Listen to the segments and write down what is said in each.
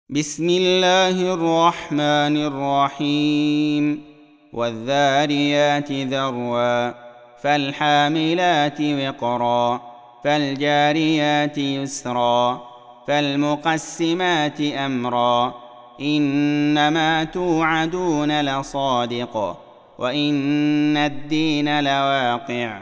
بسم الله الرحمن الرحيم والذاريات ذروا فالحاملات وقرا فالجاريات يسرا فالمقسمات أمرا إنما توعدون لصادق وإن الدين لواقع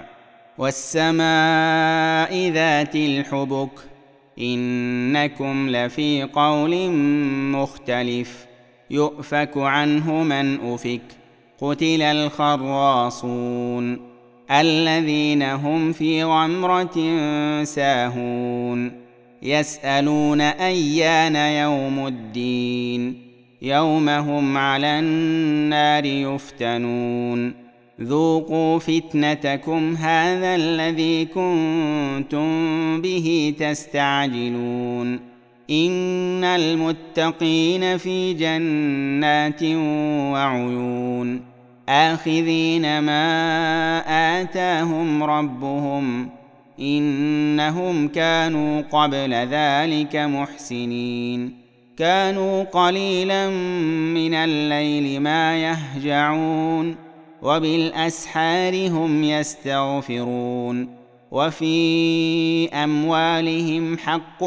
والسماء ذات الحبك إنكم لفي قول مختلف يؤفك عنه من أفك قتل الخراصون الذين هم في غمرة ساهون يسألون أيان يوم الدين يوم هم على النار يفتنون ذوقوا فتنتكم هذا الذي كنتم به تستعجلون إن المتقين في جنات وعيون آخذين ما آتاهم ربهم إنهم كانوا قبل ذلك محسنين كانوا قليلا من الليل ما يهجعون وبالأسحار هم يستغفرون وفي أموالهم حق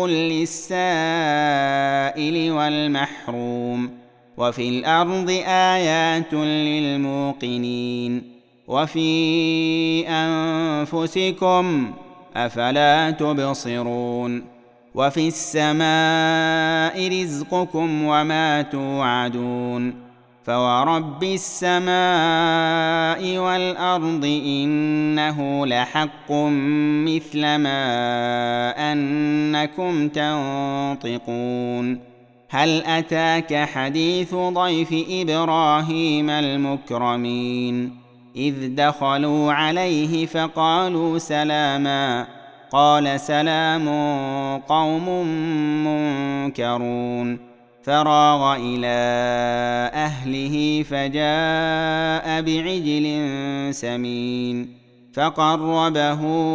للسائل والمحروم وفي الأرض آيات للموقنين وفي أنفسكم أفلا تبصرون وفي السماء رزقكم وما توعدون فورب السماء والأرض إنه لحق مثل ما أنكم تنطقون هل أتاك حديث ضيف إبراهيم المكرمين إذ دخلوا عليه فقالوا سلاما قال سلام قوم منكرون فراغ إلى أهله فجاء بعجل سمين فقربه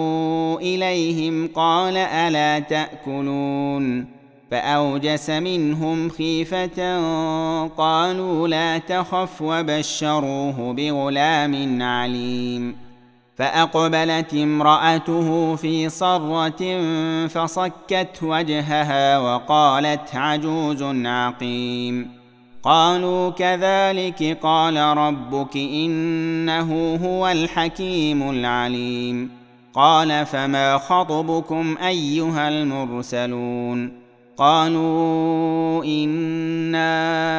إليهم قال ألا تأكلون فأوجس منهم خيفة قالوا لا تخف وبشروه بغلام عليم فأقبلت امرأته في صرة فصكت وجهها وقالت عجوز عقيم قالوا كذلك قال ربك إنه هو الحكيم العليم قال فما خطبكم أيها المرسلون قالوا إنا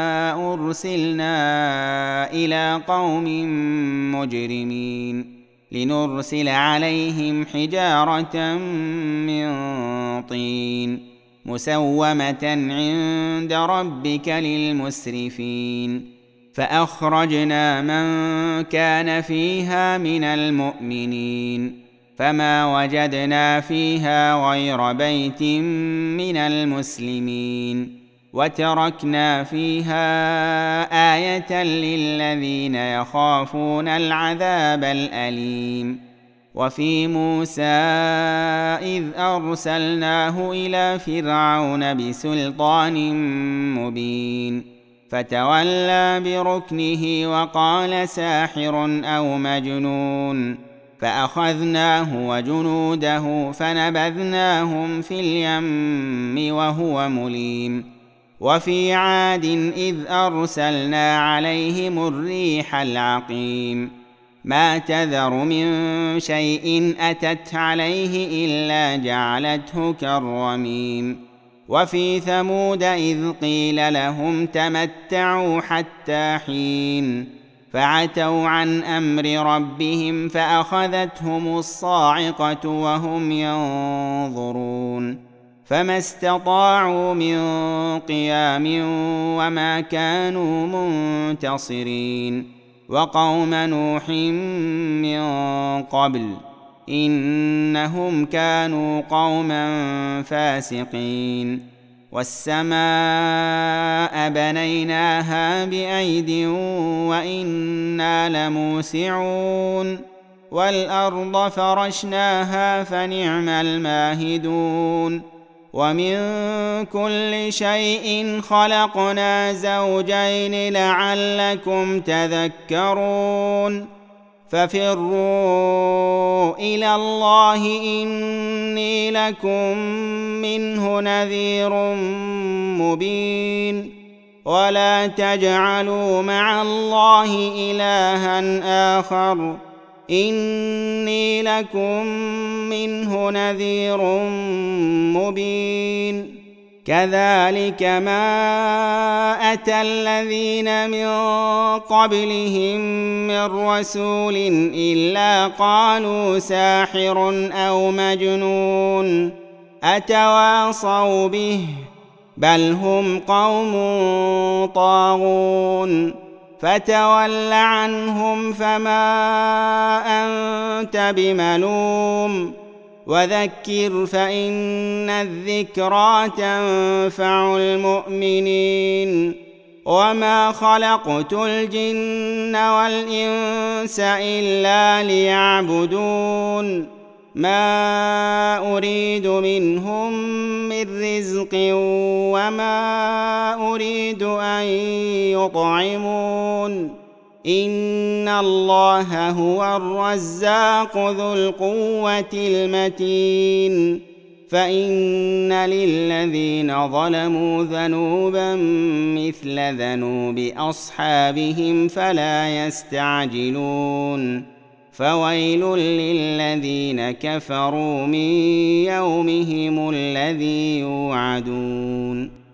أرسلنا إلى قوم مجرمين لنرسل عليهم حجارة من طين مسومة عند ربك للمسرفين فأخرجنا من كان فيها من المؤمنين فما وجدنا فيها غير بيت من المسلمين وتركنا فيها آية للذين يخافون العذاب الأليم وفي موسى إذ أرسلناه إلى فرعون بسلطان مبين فتولى بركنه وقال ساحر أو مجنون فأخذناه وجنوده فنبذناهم في اليم وهو مليم وفي عاد إذ أرسلنا عليهم الريح العقيم ما تذر من شيء أتت عليه إلا جعلته كالرميم وفي ثمود إذ قيل لهم تمتعوا حتى حين فعتوا عن أمر ربهم فأخذتهم الصاعقة وهم ينظرون فما استطاعوا من قيام وما كانوا منتصرين وقوم نوح من قبل إنهم كانوا قوما فاسقين والسماء بنيناها بأيد وإنا لموسعون والأرض فرشناها فنعم الماهدون ومن كل شيء خلقنا زوجين لعلكم تذكرون ففروا إلى الله إني لكم منه نذير مبين ولا تجعلوا مع الله إلها آخر إني لكم منه نذير مبين كذلك ما أتى الذين من قبلهم من رسول إلا قالوا ساحر أو مجنون أتواصوا به بل هم قوم طاغون فتول عنهم فما أنت بملوم وذكر فإن الذكرى تنفع المؤمنين وما خلقت الجن والإنس إلا ليعبدون ما أريد منهم من رزق وما أريد أن يطعمون إن الله هو الرزاق ذو القوة المتين فإن للذين ظلموا ذنوبا مثل ذنوب أصحابهم فلا يستعجلون فويل للذين كفروا من يومهم الذي يوعدون